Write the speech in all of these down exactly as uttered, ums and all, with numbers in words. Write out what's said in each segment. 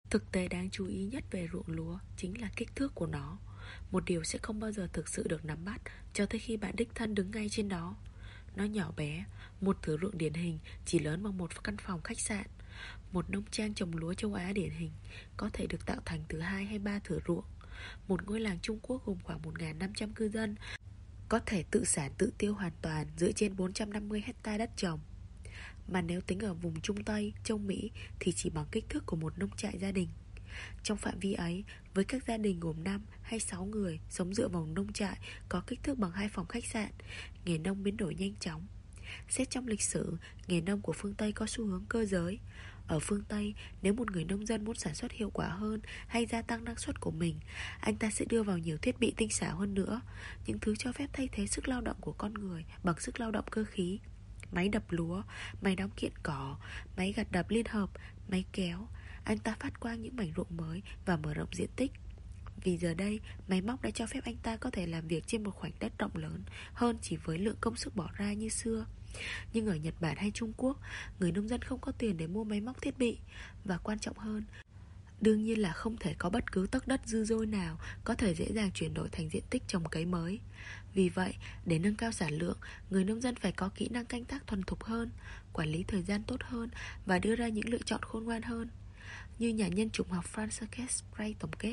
Thực tế đáng chú ý nhất về ruộng lúa chính là kích thước của nó. Một điều sẽ không bao giờ thực sự được nắm bắt cho tới khi bạn đích thân đứng ngay trên đó. Nó nhỏ bé, một thửa ruộng điển hình chỉ lớn bằng một căn phòng khách sạn. Một nông trang trồng lúa châu Á điển hình có thể được tạo thành từ hai hay ba thửa ruộng. Một ngôi làng Trung Quốc gồm khoảng một nghìn năm trăm cư dân có thể tự sản tự tiêu hoàn toàn dựa trên bốn trăm năm mươi hecta đất trồng. Mà nếu tính ở vùng Trung Tây, châu Mỹ thì chỉ bằng kích thước của một nông trại gia đình. Trong phạm vi ấy, với các gia đình gồm năm hay sáu người sống dựa vào nông trại có kích thước bằng hai phòng khách sạn, nghề nông biến đổi nhanh chóng. Xét trong lịch sử, nghề nông của phương Tây có xu hướng cơ giới. Ở phương Tây, nếu một người nông dân muốn sản xuất hiệu quả hơn hay gia tăng năng suất của mình, anh ta sẽ đưa vào nhiều thiết bị tinh xảo hơn nữa, những thứ cho phép thay thế sức lao động của con người bằng sức lao động cơ khí. Máy đập lúa, máy đóng kiện cỏ, máy gặt đập liên hợp, máy kéo. Anh ta phát quang những mảnh ruộng mới và mở rộng diện tích. Vì giờ đây, máy móc đã cho phép anh ta có thể làm việc trên một khoảnh đất rộng lớn hơn chỉ với lượng công sức bỏ ra như xưa. Nhưng ở Nhật Bản hay Trung Quốc, người nông dân không có tiền để mua máy móc thiết bị. Và quan trọng hơn, đương nhiên là không thể có bất cứ tấc đất dư dôi nào có thể dễ dàng chuyển đổi thành diện tích trồng cấy mới. Vì vậy, để nâng cao sản lượng, người nông dân phải có kỹ năng canh tác thuần thục hơn, quản lý thời gian tốt hơn và đưa ra những lựa chọn khôn ngoan hơn. Như nhà nhân chủng học Francis Spray tổng kết,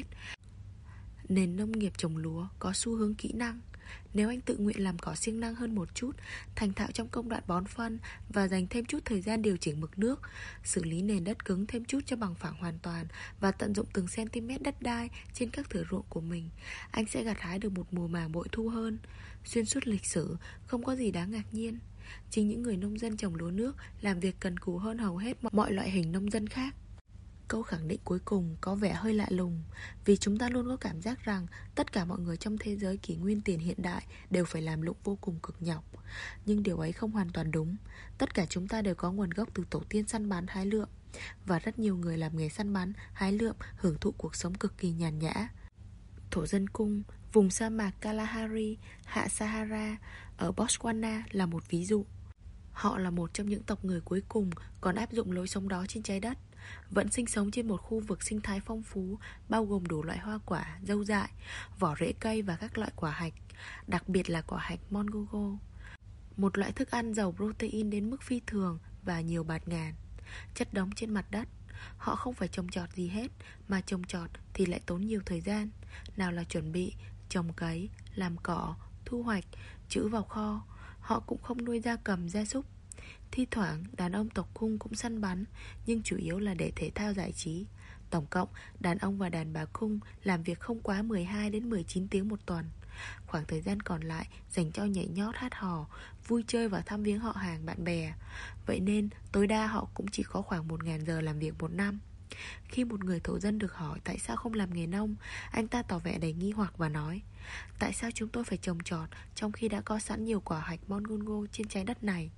nền nông nghiệp trồng lúa có xu hướng kỹ năng. Nếu anh tự nguyện làm cỏ siêng năng hơn một chút, thành thạo trong công đoạn bón phân và dành thêm chút thời gian điều chỉnh mực nước, xử lý nền đất cứng thêm chút cho bằng phẳng hoàn toàn và tận dụng từng cm đất đai trên các thửa ruộng của mình, anh sẽ gặt hái được một mùa màng bội thu hơn. Xuyên suốt lịch sử, không có gì đáng ngạc nhiên. Chính những người nông dân trồng lúa nước làm việc cần cù hơn hầu hết mọi loại hình nông dân khác. Câu khẳng định cuối cùng có vẻ hơi lạ lùng, vì chúng ta luôn có cảm giác rằng tất cả mọi người trong thế giới kỷ nguyên tiền hiện đại đều phải làm lụng vô cùng cực nhọc. Nhưng điều ấy không hoàn toàn đúng. Tất cả chúng ta đều có nguồn gốc từ tổ tiên săn bắn hái lượm, và rất nhiều người làm nghề săn bắn, hái lượm hưởng thụ cuộc sống cực kỳ nhàn nhã. Thổ dân cung, vùng sa mạc Kalahari, hạ Sahara ở Botswana là một ví dụ. Họ là một trong những tộc người cuối cùng còn áp dụng lối sống đó trên trái đất, vẫn sinh sống trên một khu vực sinh thái phong phú, bao gồm đủ loại hoa quả, dâu dại, vỏ rễ cây và các loại quả hạch, đặc biệt là quả hạch mongongo, một loại thức ăn giàu protein đến mức phi thường và nhiều bạt ngàn, chất đống trên mặt đất. Họ không phải trồng trọt gì hết, mà trồng trọt thì lại tốn nhiều thời gian. Nào là chuẩn bị, trồng cấy, làm cỏ, thu hoạch, trữ vào kho. Họ cũng không nuôi gia cầm, gia súc. Thi thoảng đàn ông tộc cung cũng săn bắn, nhưng chủ yếu là để thể thao giải trí. Tổng cộng, đàn ông và đàn bà cung làm việc không quá mười hai đến mười chín tiếng một tuần. Khoảng thời gian còn lại dành cho nhảy nhót, hát hò, vui chơi và thăm viếng họ hàng bạn bè. Vậy nên tối đa họ cũng chỉ có khoảng một nghìn giờ làm việc một năm. Khi một người thổ dân được hỏi tại sao không làm nghề nông, anh ta tỏ vẻ đầy nghi hoặc và nói: tại sao chúng tôi phải trồng trọt trong khi đã có sẵn nhiều quả hạch mongongo trên trái đất này?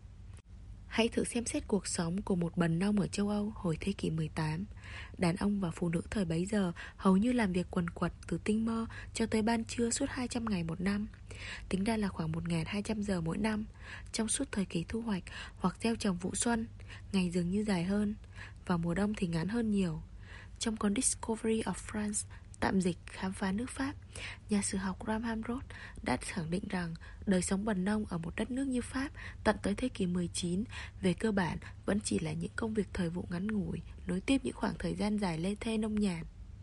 Hãy thử xem xét cuộc sống của một bần nông ở châu Âu hồi thế kỷ mười tám. Đàn ông và phụ nữ thời bấy giờ hầu như làm việc quần quật từ tinh mơ cho tới ban trưa suốt hai trăm ngày một năm. Tính ra là khoảng một nghìn hai trăm giờ mỗi năm. Trong suốt thời kỳ thu hoạch hoặc gieo trồng vụ xuân, ngày dường như dài hơn, và mùa đông thì ngắn hơn nhiều. Trong cuốn Discovery of France, tạm dịch khám phá nước Pháp, nhà sử học Graham Roth đã khẳng định rằng đời sống bần nông ở một đất nước như Pháp tận tới thế kỷ mười chín về cơ bản vẫn chỉ là những công việc thời vụ ngắn ngủi, nối tiếp những khoảng thời gian dài lê thê nông nhàn.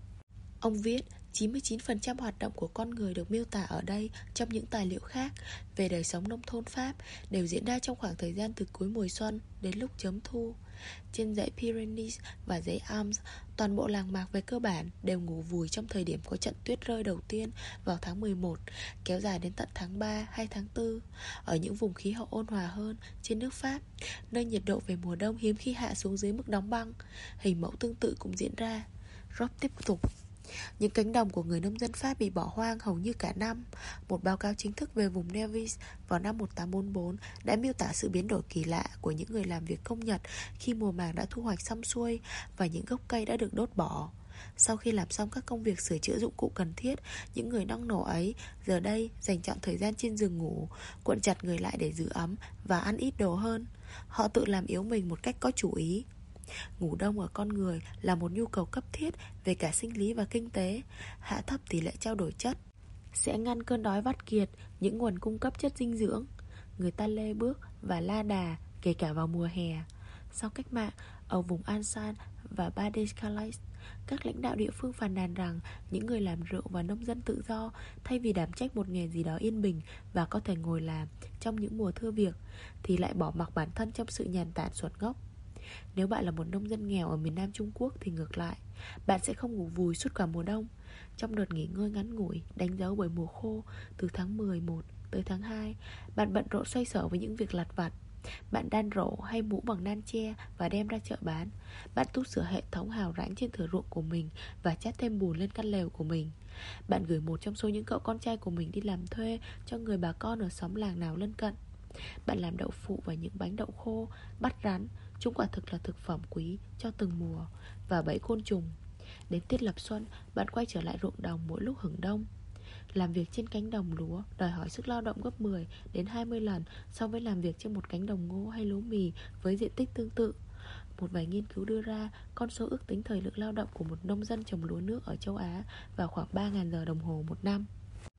Ông viết, chín mươi chín phần trăm hoạt động của con người được miêu tả ở đây trong những tài liệu khác về đời sống nông thôn Pháp đều diễn ra trong khoảng thời gian từ cuối mùa xuân đến lúc chớm thu. Trên dãy Pyrenees và dãy Alps, toàn bộ làng mạc về cơ bản đều ngủ vùi trong thời điểm có trận tuyết rơi đầu tiên vào tháng mười một, kéo dài đến tận tháng ba hay tháng tư. Ở những vùng khí hậu ôn hòa hơn trên nước Pháp, nơi nhiệt độ về mùa đông hiếm khi hạ xuống dưới mức đóng băng, hình mẫu tương tự cũng diễn ra. Rob tiếp tục: những cánh đồng của người nông dân Pháp bị bỏ hoang hầu như cả năm. Một báo cáo chính thức về vùng Nevis vào năm một nghìn tám trăm bốn mươi bốn đã miêu tả sự biến đổi kỳ lạ của những người làm việc công Nhật khi mùa màng đã thu hoạch xong xuôi và những gốc cây đã được đốt bỏ. Sau khi làm xong các công việc sửa chữa dụng cụ cần thiết, những người năng nổ ấy giờ đây dành trọn thời gian trên giường ngủ, cuộn chặt người lại để giữ ấm và ăn ít đồ hơn. Họ tự làm yếu mình một cách có chủ ý. Ngủ đông ở con người là một nhu cầu cấp thiết về cả sinh lý và kinh tế. Hạ thấp tỷ lệ trao đổi chất sẽ ngăn cơn đói vắt kiệt những nguồn cung cấp chất dinh dưỡng. Người ta lê bước và la đà kể cả vào mùa hè. Sau cách mạng, ở vùng Ansan và Pas-de-Calais, các lãnh đạo địa phương phàn nàn rằng những người làm rượu và nông dân tự do, thay vì đảm trách một nghề gì đó yên bình và có thể ngồi làm trong những mùa thưa việc, thì lại bỏ mặc bản thân trong sự nhàn tản xuẩn ngốc. Nếu bạn là một nông dân nghèo ở miền Nam Trung Quốc thì ngược lại, bạn sẽ không ngủ vùi suốt cả mùa đông. Trong đợt nghỉ ngơi ngắn ngủi đánh dấu bởi mùa khô từ tháng mười một tới tháng hai, bạn bận rộn xoay sở với những việc lặt vặt. Bạn đan rổ hay mũ bằng nan tre và đem ra chợ bán. Bạn tu sửa hệ thống hào rãnh trên thửa ruộng của mình và chát thêm bùn lên căn lều của mình. Bạn gửi một trong số những cậu con trai của mình đi làm thuê cho người bà con ở xóm làng nào lân cận. Bạn làm đậu phụ và những bánh đậu khô, bắt rắn. Chúng quả thực là thực phẩm quý cho từng mùa và bẫy côn trùng. Đến tiết lập xuân, bạn quay trở lại ruộng đồng mỗi lúc hửng đông. Làm việc trên cánh đồng lúa đòi hỏi sức lao động gấp mười đến hai mươi lần so với làm việc trên một cánh đồng ngô hay lúa mì với diện tích tương tự. Một vài nghiên cứu đưa ra con số ước tính thời lượng lao động của một nông dân trồng lúa nước ở châu Á vào khoảng ba nghìn giờ đồng hồ một năm.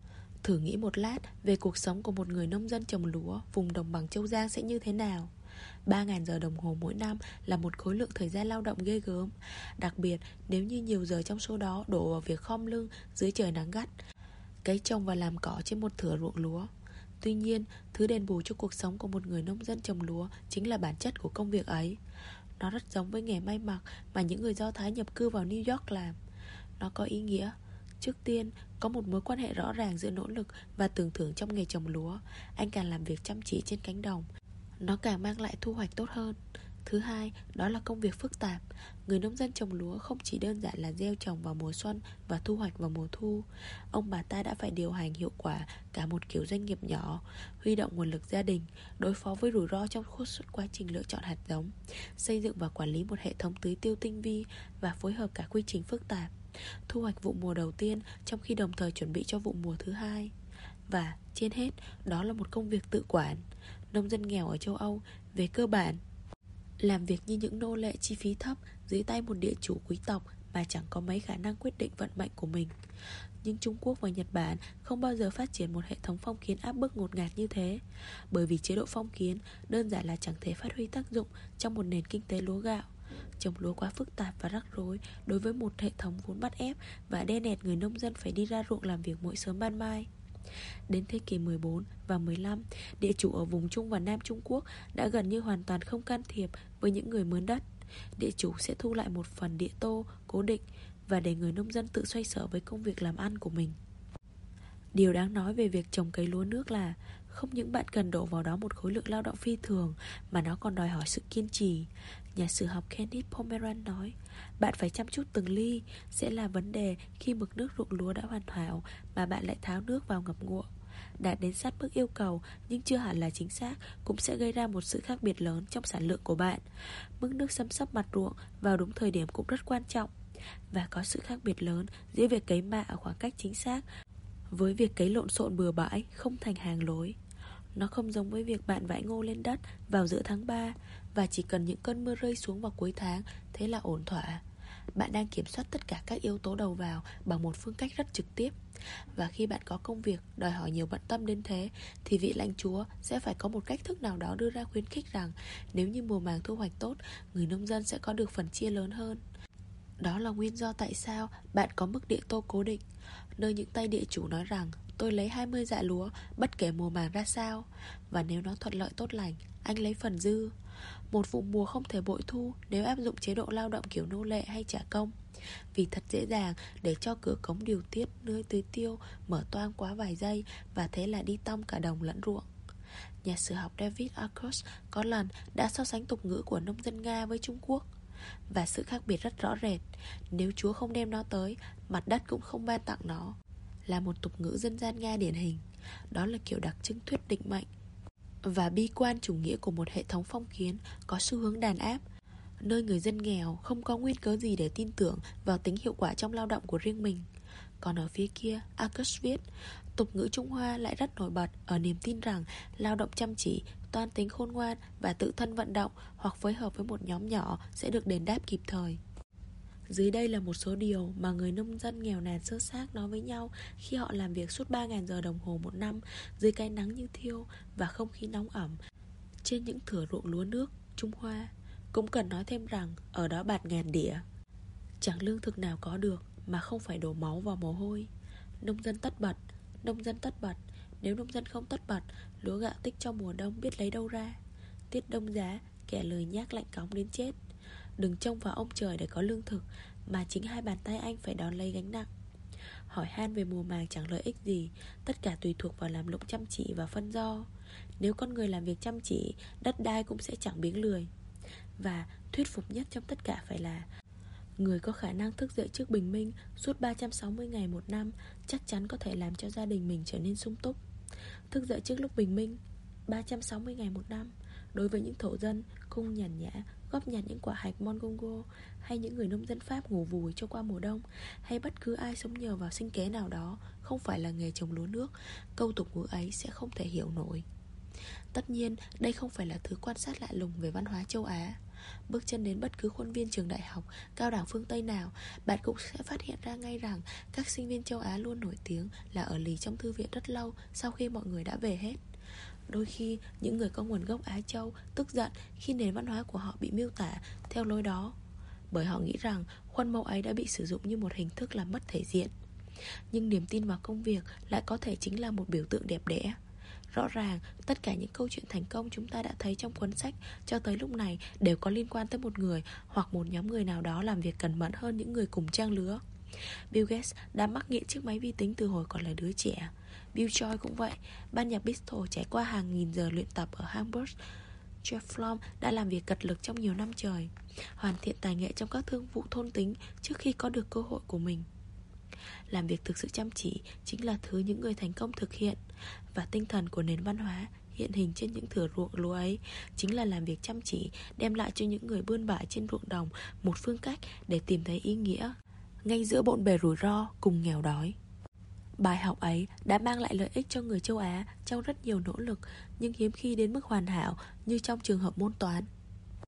Thử nghĩ một lát về cuộc sống của một người nông dân trồng lúa vùng đồng bằng Châu Giang sẽ như thế nào. ba nghìn giờ đồng hồ mỗi năm là một khối lượng thời gian lao động ghê gớm, đặc biệt nếu như nhiều giờ trong số đó đổ vào việc khom lưng dưới trời nắng gắt, cấy trồng và làm cỏ trên một thửa ruộng lúa. Tuy nhiên, thứ đền bù cho cuộc sống của một người nông dân trồng lúa chính là bản chất của công việc ấy. Nó rất giống với nghề may mặc mà những người Do Thái nhập cư vào New York làm. Nó có ý nghĩa, trước tiên, có một mối quan hệ rõ ràng giữa nỗ lực và tưởng thưởng trong nghề trồng lúa. Anh càng làm việc chăm chỉ trên cánh đồng, nó càng mang lại thu hoạch tốt hơn. Thứ hai, đó là công việc phức tạp. Người nông dân trồng lúa không chỉ đơn giản là gieo trồng vào mùa xuân và thu hoạch vào mùa thu. Ông bà ta đã phải điều hành hiệu quả cả một kiểu doanh nghiệp nhỏ, huy động nguồn lực gia đình, đối phó với rủi ro trong suốt quá trình lựa chọn hạt giống, xây dựng và quản lý một hệ thống tưới tiêu tinh vi và phối hợp cả quy trình phức tạp, thu hoạch vụ mùa đầu tiên trong khi đồng thời chuẩn bị cho vụ mùa thứ hai. Và trên hết, đó là một công việc tự quản. Nông dân nghèo ở châu Âu về cơ bản làm việc như những nô lệ chi phí thấp dưới tay một địa chủ quý tộc mà chẳng có mấy khả năng quyết định vận mệnh của mình. Nhưng Trung Quốc và Nhật Bản không bao giờ phát triển một hệ thống phong kiến áp bức ngột ngạt như thế, bởi vì chế độ phong kiến đơn giản là chẳng thể phát huy tác dụng trong một nền kinh tế lúa gạo. Trồng lúa quá phức tạp và rắc rối đối với một hệ thống vốn bắt ép và đe nẹt người nông dân phải đi ra ruộng làm việc mỗi sớm ban mai. Đến thế kỷ mười bốn và mười lăm, địa chủ ở vùng Trung và Nam Trung Quốc đã gần như hoàn toàn không can thiệp với những người mướn đất. Địa chủ sẽ thu lại một phần địa tô cố định và để người nông dân tự xoay sở với công việc làm ăn của mình. Điều đáng nói về việc trồng cấy lúa nước là không những bạn cần đổ vào đó một khối lượng lao động phi thường, mà nó còn đòi hỏi sự kiên trì. Nhà sử học Kenneth Pomeranz nói, bạn phải chăm chút từng ly. Sẽ là vấn đề khi mực nước ruộng lúa đã hoàn hảo mà bạn lại tháo nước vào ngập ngụa. Đạt đến sát mức yêu cầu nhưng chưa hẳn là chính xác cũng sẽ gây ra một sự khác biệt lớn trong sản lượng của bạn. Mức nước xâm xấp mặt ruộng vào đúng thời điểm cũng rất quan trọng. Và có sự khác biệt lớn giữa việc cấy mạ ở khoảng cách chính xác với việc cấy lộn xộn bừa bãi không thành hàng lối. Nó không giống với việc bạn vãi ngô lên đất vào giữa tháng ba và chỉ cần những cơn mưa rơi xuống vào cuối tháng, thế là ổn thỏa. Bạn đang kiểm soát tất cả các yếu tố đầu vào bằng một phương cách rất trực tiếp. Và khi bạn có công việc đòi hỏi nhiều bận tâm đến thế, thì vị lãnh chúa sẽ phải có một cách thức nào đó đưa ra khuyến khích rằng nếu như mùa màng thu hoạch tốt, người nông dân sẽ có được phần chia lớn hơn. Đó là nguyên do tại sao bạn có mức địa tô cố định, nơi những tay địa chủ nói rằng tôi lấy hai mươi dạ lúa bất kể mùa màng ra sao, và nếu nó thuận lợi tốt lành, anh lấy phần dư. Một vụ mùa không thể bội thu nếu áp dụng chế độ lao động kiểu nô lệ hay trả công, vì thật dễ dàng để cho cửa cống điều tiết nơi tưới tiêu mở toang quá vài giây và thế là đi tong cả đồng lẫn ruộng. Nhà sử học David Arcus có lần đã so sánh tục ngữ của nông dân Nga với Trung Quốc, và sự khác biệt rất rõ rệt. Nếu Chúa không đem nó tới, mặt đất cũng không ban tặng nó, là một tục ngữ dân gian Nga điển hình. Đó là kiểu đặc trưng thuyết định mệnh và bi quan chủ nghĩa của một hệ thống phong kiến có xu hướng đàn áp, nơi người dân nghèo không có nguyên cớ gì để tin tưởng vào tính hiệu quả trong lao động của riêng mình. Còn ở phía kia, Arcus viết, tục ngữ Trung Hoa lại rất nổi bật ở niềm tin rằng lao động chăm chỉ, toan tính khôn ngoan và tự thân vận động hoặc phối hợp với một nhóm nhỏ sẽ được đền đáp kịp thời. Dưới đây là một số điều mà người nông dân nghèo nàn sơ xác nói với nhau khi họ làm việc suốt ba nghìn giờ đồng hồ một năm dưới cái nắng như thiêu và không khí nóng ẩm trên những thửa ruộng lúa nước Trung Hoa. Cũng cần nói thêm rằng ở đó bạt ngàn đĩa. Chẳng lương thực nào có được mà không phải đổ máu vào mồ hôi. Nông dân tất bật, nông dân tất bật. Nếu nông dân không tất bật, lúa gạo tích trong mùa đông biết lấy đâu ra. Tiết đông giá, kẻ lười nhác lạnh cóng đến chết. Đừng trông vào ông trời để có lương thực, mà chính hai bàn tay anh phải đón lấy gánh nặng. Hỏi han về mùa màng chẳng lợi ích gì, tất cả tùy thuộc vào làm lụng chăm chỉ và phân do. Nếu con người làm việc chăm chỉ, đất đai cũng sẽ chẳng biếng lười. Và thuyết phục nhất trong tất cả phải là người có khả năng thức dậy trước bình minh suốt ba trăm sáu mươi ngày một năm chắc chắn có thể làm cho gia đình mình trở nên sung túc. Thức dậy trước lúc bình minh ba trăm sáu mươi ngày một năm. Đối với những thổ dân cung nhàn nhã góp nhặt những quả hạch Mongongo, hay những người nông dân Pháp ngủ vùi cho qua mùa đông, hay bất cứ ai sống nhờ vào sinh kế nào đó không phải là nghề trồng lúa nước, câu tục ngữ ấy sẽ không thể hiểu nổi. Tất nhiên đây không phải là thứ quan sát lạ lùng về văn hóa châu Á. Bước chân đến bất cứ khuôn viên trường đại học, cao đẳng phương Tây nào, bạn cũng sẽ phát hiện ra ngay rằng các sinh viên châu Á luôn nổi tiếng là ở lì trong thư viện rất lâu sau khi mọi người đã về hết. Đôi khi những người có nguồn gốc Á Châu tức giận khi nền văn hóa của họ bị miêu tả theo lối đó, bởi họ nghĩ rằng khuôn mẫu ấy đã bị sử dụng như một hình thức làm mất thể diện. Nhưng niềm tin vào công việc lại có thể chính là một biểu tượng đẹp đẽ. Rõ ràng tất cả những câu chuyện thành công chúng ta đã thấy trong cuốn sách cho tới lúc này đều có liên quan tới một người hoặc một nhóm người nào đó làm việc cẩn mẫn hơn những người cùng trang lứa. Bill Gates đã mắc nghiện chiếc máy vi tính từ hồi còn là đứa trẻ. Bill Joy cũng vậy. Ban nhạc Beatles trải qua hàng nghìn giờ luyện tập ở Hamburg. Jeff Lorre đã làm việc cật lực trong nhiều năm trời, hoàn thiện tài nghệ trong các thương vụ thôn tính trước khi có được cơ hội của mình. Làm việc thực sự chăm chỉ chính là thứ những người thành công thực hiện. Và tinh thần của nền văn hóa hiện hình trên những thửa ruộng lúa ấy chính là làm việc chăm chỉ đem lại cho những người bươn bải trên ruộng đồng một phương cách để tìm thấy ý nghĩa ngay giữa bộn bề rủi ro cùng nghèo đói. Bài học ấy đã mang lại lợi ích cho người châu Á trong rất nhiều nỗ lực, nhưng hiếm khi đến mức hoàn hảo như trong trường hợp môn toán.